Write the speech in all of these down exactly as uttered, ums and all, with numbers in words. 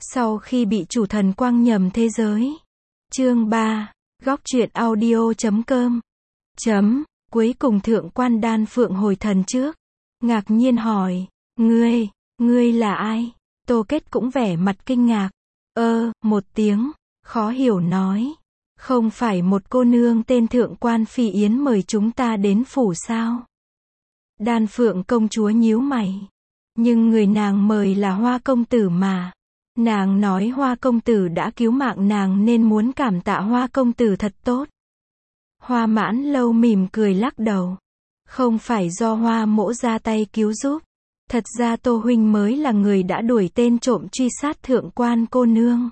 Sau khi bị chủ thần quăng nhầm thế giới. Chương ba. Góc truyện audio chấm com. Chấm. Cuối cùng thượng quan Đan Phượng hồi thần trước. Ngạc nhiên hỏi. Ngươi, ngươi là ai? Tô Kết cũng vẻ mặt kinh ngạc. Ơ, một tiếng. Khó hiểu nói. Không phải một cô nương tên thượng quan Phi Yến mời chúng ta đến phủ sao? Đan Phượng công chúa nhíu mày. Nhưng người nàng mời là Hoa công tử mà. Nàng nói Hoa công tử đã cứu mạng nàng nên muốn cảm tạ Hoa công tử thật tốt. Hoa Mãn Lâu mỉm cười lắc đầu. Không phải do Hoa mỗ ra tay cứu giúp. Thật ra Tô huynh mới là người đã đuổi tên trộm truy sát thượng quan cô nương.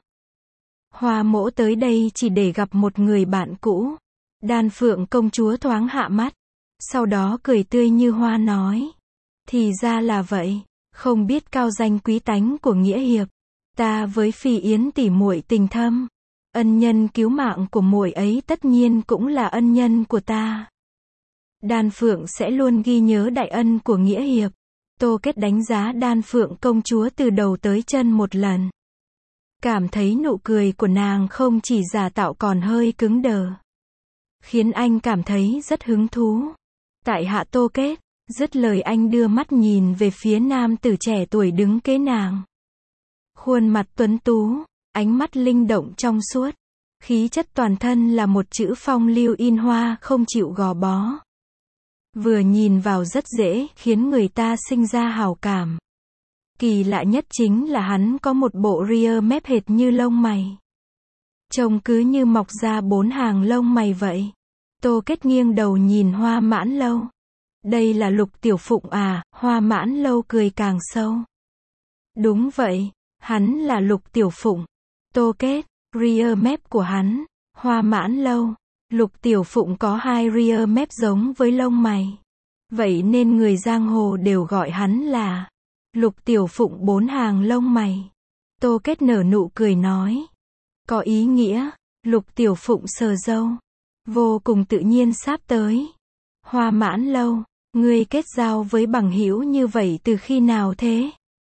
Hoa mỗ tới đây chỉ để gặp một người bạn cũ. Đan Phượng công chúa thoáng hạ mắt. Sau đó cười tươi như hoa nói. Thì ra là vậy. Không biết cao danh quý tánh của Nghĩa Hiệp. Ta với Phi Yến tỷ muội tình thâm. Ân nhân cứu mạng của muội ấy tất nhiên cũng là ân nhân của ta. Đan Phượng sẽ luôn ghi nhớ đại ân của Nghĩa Hiệp. Tô Kết đánh giá Đan Phượng công chúa từ đầu tới chân một lần. Cảm thấy nụ cười của nàng không chỉ giả tạo còn hơi cứng đờ. Khiến anh cảm thấy rất hứng thú. Tại hạ Tô Kết. Dứt lời anh đưa mắt nhìn về phía nam tử trẻ tuổi đứng kế nàng. Khuôn mặt tuấn tú, ánh mắt linh động trong suốt. Khí chất toàn thân là một chữ phong lưu in hoa không chịu gò bó. Vừa nhìn vào rất dễ khiến người ta sinh ra hảo cảm. Kỳ lạ nhất chính là hắn có một bộ ria mép hệt như lông mày. Trông cứ như mọc ra bốn hàng lông mày vậy. Tô Kết nghiêng đầu nhìn Hoa Mãn Lâu. Đây là Lục Tiểu Phụng à? Hoa Mãn Lâu cười càng sâu. Đúng vậy, hắn là Lục Tiểu Phụng. Tô Kết, ria mép của hắn. Hoa Mãn Lâu. Lục Tiểu Phụng có hai ria mép giống với lông mày. Vậy nên người giang hồ đều gọi hắn là Lục Tiểu Phụng bốn hàng lông mày. Tô Kết nở nụ cười nói. Có ý nghĩa. Lục Tiểu Phụng sờ râu. Vô cùng tự nhiên sáp tới. Hoa Mãn Lâu. Ngươi kết giao với bằng hữu như vậy từ khi nào thế?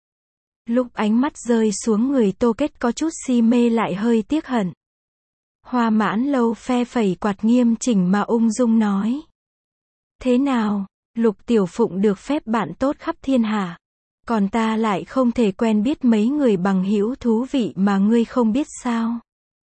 Lúc ánh mắt rơi xuống người Tô Kết có chút si mê lại hơi tiếc hận. Hoa Mãn Lâu phe phẩy quạt nghiêm chỉnh mà ung dung nói. Thế nào, Lục Tiểu Phụng được phép bạn tốt khắp thiên hạ. Còn ta lại không thể quen biết mấy người bằng hữu thú vị mà ngươi không biết sao?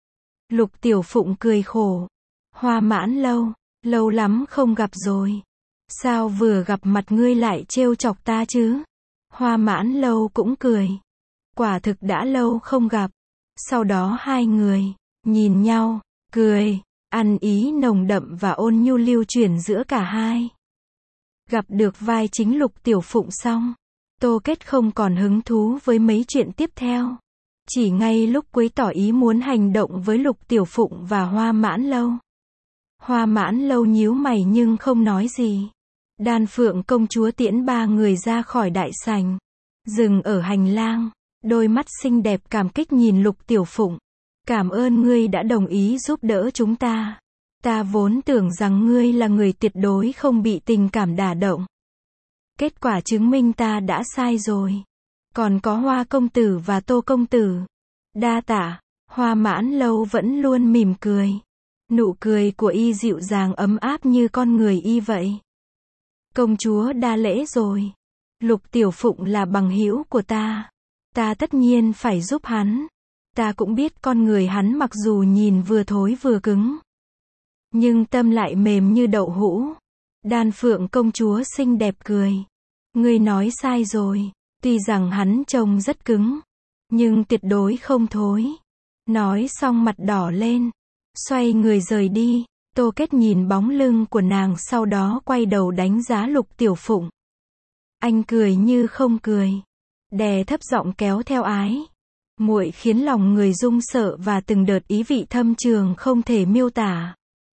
Lục Tiểu Phụng cười khổ. Hoa Mãn Lâu, lâu lắm không gặp rồi. Sao vừa gặp mặt ngươi lại trêu chọc ta chứ? Hoa Mãn Lâu cũng cười. Quả thực đã lâu không gặp. Sau đó hai người nhìn nhau, cười, ăn ý nồng đậm và ôn nhu lưu chuyển giữa cả hai. Gặp được vai chính Lục Tiểu Phụng xong, Tô Kết không còn hứng thú với mấy chuyện tiếp theo. Chỉ ngay lúc cuối tỏ ý muốn hành động với Lục Tiểu Phụng và Hoa Mãn Lâu. Hoa Mãn Lâu nhíu mày nhưng không nói gì. Đan Phượng công chúa tiễn ba người ra khỏi đại sảnh. Dừng ở hành lang. Đôi mắt xinh đẹp cảm kích nhìn Lục Tiểu Phụng. Cảm ơn ngươi đã đồng ý giúp đỡ chúng ta. Ta vốn tưởng rằng ngươi là người tuyệt đối không bị tình cảm đả động. Kết quả chứng minh ta đã sai rồi. Còn có Hoa công tử và Tô công tử. Đa tạ. Hoa Mãn Lâu vẫn luôn mỉm cười. Nụ cười của y dịu dàng ấm áp như con người y vậy. Công chúa đa lễ rồi. Lục Tiểu Phụng là bằng hữu của ta. Ta tất nhiên phải giúp hắn. Ta cũng biết con người hắn mặc dù nhìn vừa thối vừa cứng. Nhưng tâm lại mềm như đậu hũ. Đan Phượng công chúa xinh đẹp cười. Ngươi nói sai rồi. Tuy rằng hắn trông rất cứng. Nhưng tuyệt đối không thối. Nói xong mặt đỏ lên. Xoay người rời đi. Tô Kết nhìn bóng lưng của nàng sau đó quay đầu đánh giá Lục Tiểu Phụng. Anh cười như không cười. Đè thấp giọng kéo theo ái. Muội khiến lòng người rung sợ và từng đợt ý vị thâm trường không thể miêu tả.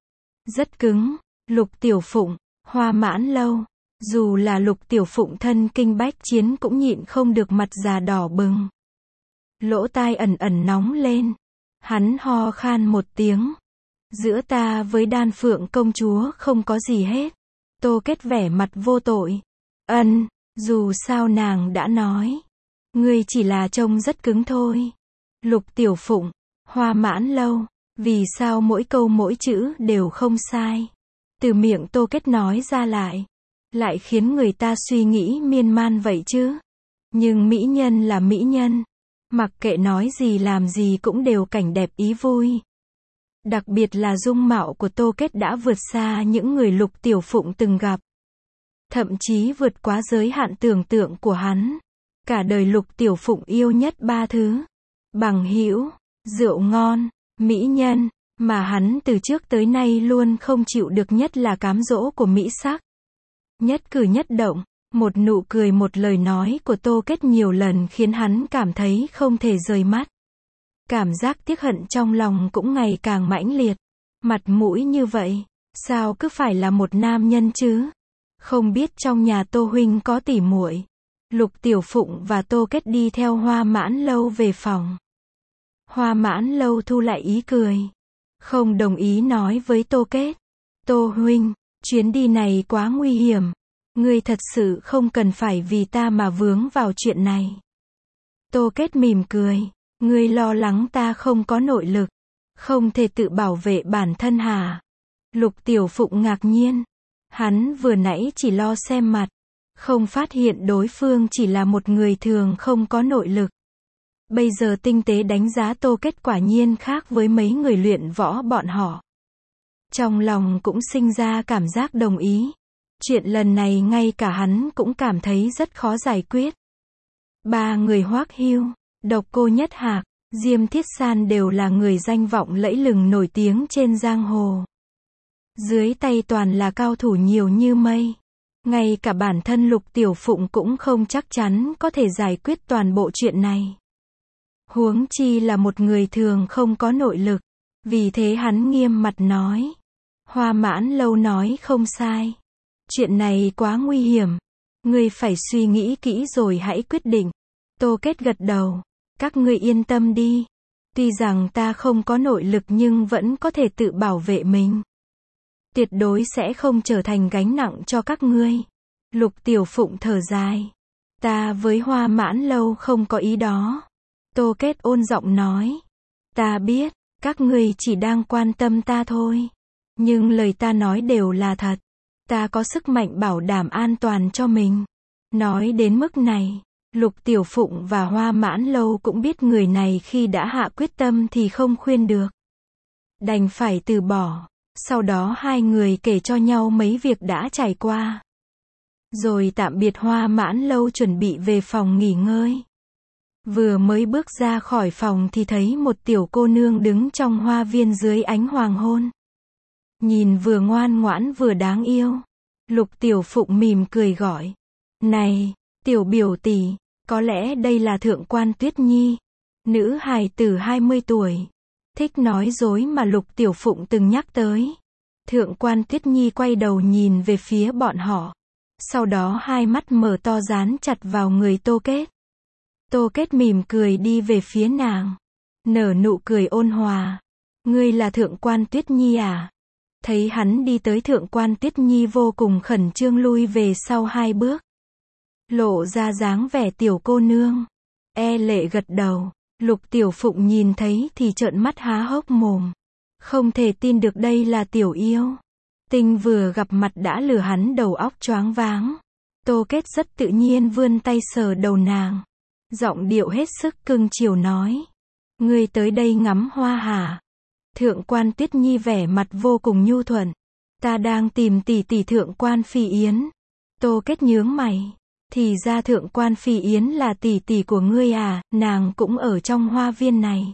Rất cứng. Lục Tiểu Phụng, Hoa Mãn Lâu. Dù là Lục Tiểu Phụng thân kinh bách chiến cũng nhịn không được mặt già đỏ bừng. Lỗ tai ẩn ẩn nóng lên. Hắn ho khan một tiếng. Giữa ta với Đan Phượng công chúa không có gì hết. Tô Kết vẻ mặt vô tội. Ân, dù sao nàng đã nói. Ngươi chỉ là trông rất cứng thôi. Lục Tiểu Phụng, Hoa Mãn Lâu, vì sao mỗi câu mỗi chữ đều không sai? Từ miệng Tô Kết nói ra lại, lại khiến người ta suy nghĩ miên man vậy chứ. Nhưng mỹ nhân là mỹ nhân, mặc kệ nói gì làm gì cũng đều cảnh đẹp ý vui. Đặc biệt là dung mạo của Tô Kết đã vượt xa những người Lục Tiểu Phụng từng gặp. Thậm chí vượt quá giới hạn tưởng tượng của hắn. Cả đời Lục Tiểu Phụng yêu nhất ba thứ: bằng hữu, rượu ngon, mỹ nhân, mà hắn từ trước tới nay luôn không chịu được nhất là cám dỗ của mỹ sắc. Nhất cử nhất động, một nụ cười một lời nói của Tô Kết nhiều lần khiến hắn cảm thấy không thể rời mắt. Cảm giác tiếc hận trong lòng cũng ngày càng mãnh liệt. Mặt mũi như vậy, sao cứ phải là một nam nhân chứ? Không biết trong nhà Tô huynh có tỉ muội. Lục Tiểu Phụng và Tô Kết đi theo Hoa Mãn Lâu về phòng. Hoa Mãn Lâu thu lại ý cười, không đồng ý nói với Tô Kết. Tô huynh, chuyến đi này quá nguy hiểm. Ngươi thật sự không cần phải vì ta mà vướng vào chuyện này. Tô Kết mỉm cười. Ngươi lo lắng ta không có nội lực, không thể tự bảo vệ bản thân hả? Lục Tiểu Phụng ngạc nhiên. Hắn vừa nãy chỉ lo xem mặt, không phát hiện đối phương chỉ là một người thường không có nội lực. Bây giờ tinh tế đánh giá Tô Kết quả nhiên khác với mấy người luyện võ bọn họ. Trong lòng cũng sinh ra cảm giác đồng ý. Chuyện lần này ngay cả hắn cũng cảm thấy rất khó giải quyết. Ba người Hoắc Hưu, Độc Cô Nhất Hạc, Diêm Thiết San đều là người danh vọng lẫy lừng nổi tiếng trên giang hồ. Dưới tay toàn là cao thủ nhiều như mây. Ngay cả bản thân Lục Tiểu Phụng cũng không chắc chắn có thể giải quyết toàn bộ chuyện này. Huống chi là một người thường không có nội lực. Vì thế hắn nghiêm mặt nói. Hoa Mãn Lâu nói không sai. Chuyện này quá nguy hiểm. Ngươi phải suy nghĩ kỹ rồi hãy quyết định. Tô Kết gật đầu. Các ngươi yên tâm đi. Tuy rằng ta không có nội lực nhưng vẫn có thể tự bảo vệ mình. Tuyệt đối sẽ không trở thành gánh nặng cho các ngươi. Lục Tiểu Phụng thở dài. Ta với Hoa Mãn Lâu không có ý đó. Tô Kết ôn giọng nói. Ta biết, các ngươi chỉ đang quan tâm ta thôi. Nhưng lời ta nói đều là thật. Ta có sức mạnh bảo đảm an toàn cho mình. Nói đến mức này, Lục Tiểu Phụng và Hoa Mãn Lâu cũng biết người này khi đã hạ quyết tâm thì không khuyên được. Đành phải từ bỏ. Sau đó hai người kể cho nhau mấy việc đã trải qua. Rồi tạm biệt Hoa Mãn Lâu chuẩn bị về phòng nghỉ ngơi. Vừa mới bước ra khỏi phòng thì thấy một tiểu cô nương đứng trong hoa viên dưới ánh hoàng hôn. Nhìn vừa ngoan ngoãn vừa đáng yêu. Lục Tiểu Phụng mỉm cười gọi. Này, tiểu biểu tỷ, có lẽ đây là Thượng quan Tuyết Nhi. Nữ hài tử hai mươi tuổi. Thích nói dối mà Lục Tiểu Phụng từng nhắc tới. Thượng quan Tuyết Nhi quay đầu nhìn về phía bọn họ. Sau đó hai mắt mở to dán chặt vào người Tô Kết. Tô Kết mỉm cười đi về phía nàng. Nở nụ cười ôn hòa. Ngươi là Thượng quan Tuyết Nhi à? Thấy hắn đi tới, Thượng quan Tuyết Nhi vô cùng khẩn trương lui về sau hai bước. Lộ ra dáng vẻ tiểu cô nương. E lệ gật đầu. Lục Tiểu Phụng nhìn thấy thì trợn mắt há hốc mồm. Không thể tin được đây là tiểu yêu. Tinh vừa gặp mặt đã lừa hắn đầu óc choáng váng. Tô Kết rất tự nhiên vươn tay sờ đầu nàng. Giọng điệu hết sức cưng chiều nói. Ngươi tới đây ngắm hoa hả? Thượng quan Tuyết Nhi vẻ mặt vô cùng nhu thuận. Ta đang tìm tỷ tỷ Thượng quan Phi Yến. Tô Kết nhướng mày. Thì ra Thượng quan Phi Yến là tỷ tỷ của ngươi à? Nàng cũng ở trong hoa viên này.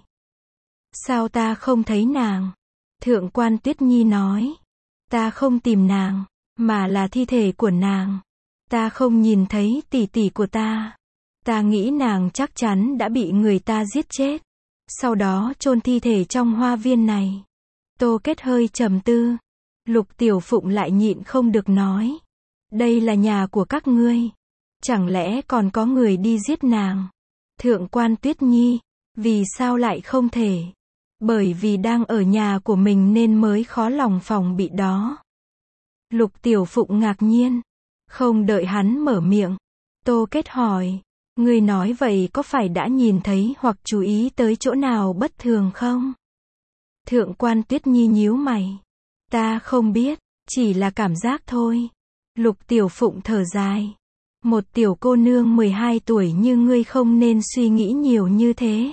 Sao ta không thấy nàng? Thượng quan Tuyết Nhi nói. Ta không tìm nàng, mà là thi thể của nàng. Ta không nhìn thấy tỷ tỷ của ta. Ta nghĩ nàng chắc chắn đã bị người ta giết chết. Sau đó chôn thi thể trong hoa viên này. Tô Kết hơi trầm tư. Lục Tiểu Phụng lại nhịn không được nói. Đây là nhà của các ngươi. Chẳng lẽ còn có người đi giết nàng? Thượng quan Tuyết Nhi, vì sao lại không thể? Bởi vì đang ở nhà của mình nên mới khó lòng phòng bị đó. Lục Tiểu Phụng ngạc nhiên. Không đợi hắn mở miệng. Tô Kết hỏi. Ngươi nói vậy có phải đã nhìn thấy hoặc chú ý tới chỗ nào bất thường không? Thượng quan Tuyết Nhi nhíu mày. Ta không biết, chỉ là cảm giác thôi. Lục Tiểu Phụng thở dài. Một tiểu cô nương mười hai tuổi như ngươi không nên suy nghĩ nhiều như thế.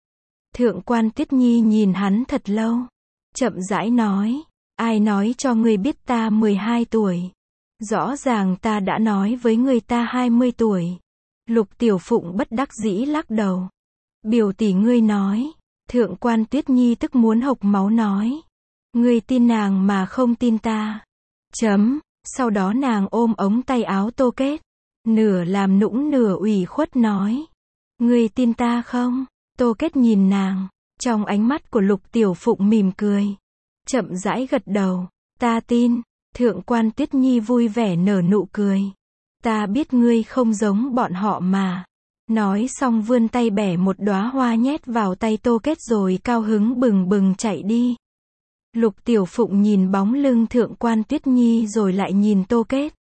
Thượng quan Tuyết Nhi nhìn hắn thật lâu. Chậm rãi nói. Ai nói cho ngươi biết ta mười hai tuổi? Rõ ràng ta đã nói với người ta hai mươi tuổi. Lục Tiểu Phụng bất đắc dĩ lắc đầu. Biểu tỷ ngươi nói. Thượng quan Tuyết Nhi tức muốn hộc máu nói. Ngươi tin nàng mà không tin ta. Chấm. Sau đó nàng ôm ống tay áo Tô Kết. Nửa làm nũng nửa ủy khuất nói. Ngươi tin ta không? Tô Kết nhìn nàng. Trong ánh mắt của Lục Tiểu Phụng mỉm cười. Chậm rãi gật đầu. Ta tin. Thượng quan Tuyết Nhi vui vẻ nở nụ cười. Ta biết ngươi không giống bọn họ mà. Nói xong vươn tay bẻ một đóa hoa nhét vào tay Tô Kết rồi cao hứng bừng bừng chạy đi. Lục Tiểu Phụng nhìn bóng lưng thượng quan Tuyết Nhi rồi lại nhìn Tô Kết.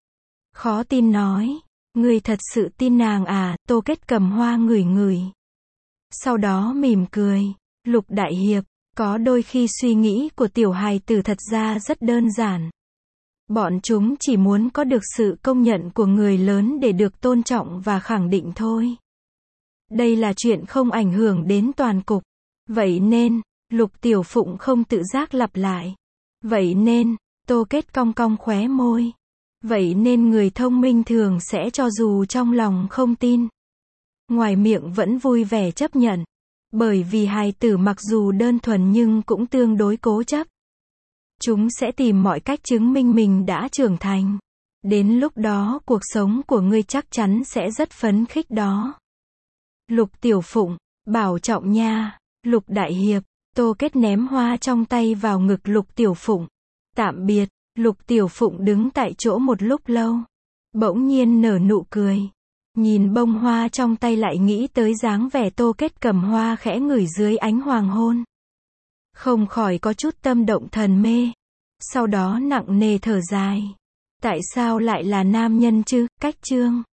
Khó tin nói. Ngươi thật sự tin nàng à? Tô Kết cầm hoa ngửi ngửi. Sau đó mỉm cười. Lục đại hiệp, có đôi khi suy nghĩ của tiểu hài tử thật ra rất đơn giản. Bọn chúng chỉ muốn có được sự công nhận của người lớn để được tôn trọng và khẳng định thôi. Đây là chuyện không ảnh hưởng đến toàn cục. Vậy nên, Lục Tiểu Phụng không tự giác lặp lại. Vậy nên, Tô Kết cong cong khóe môi. Vậy nên người thông minh thường sẽ cho dù trong lòng không tin. Ngoài miệng vẫn vui vẻ chấp nhận. Bởi vì hài tử mặc dù đơn thuần nhưng cũng tương đối cố chấp. Chúng sẽ tìm mọi cách chứng minh mình đã trưởng thành. Đến lúc đó cuộc sống của ngươi chắc chắn sẽ rất phấn khích đó. Lục Tiểu Phụng, bảo trọng nha. Lục đại hiệp. Tô Kết ném hoa trong tay vào ngực Lục Tiểu Phụng. Tạm biệt. Lục Tiểu Phụng đứng tại chỗ một lúc lâu. Bỗng nhiên nở nụ cười. Nhìn bông hoa trong tay lại nghĩ tới dáng vẻ Tô Kết cầm hoa khẽ ngửi dưới ánh hoàng hôn. Không khỏi có chút tâm động thần mê. Sau đó nặng nề thở dài. Tại sao lại là nam nhân chứ? Cách chương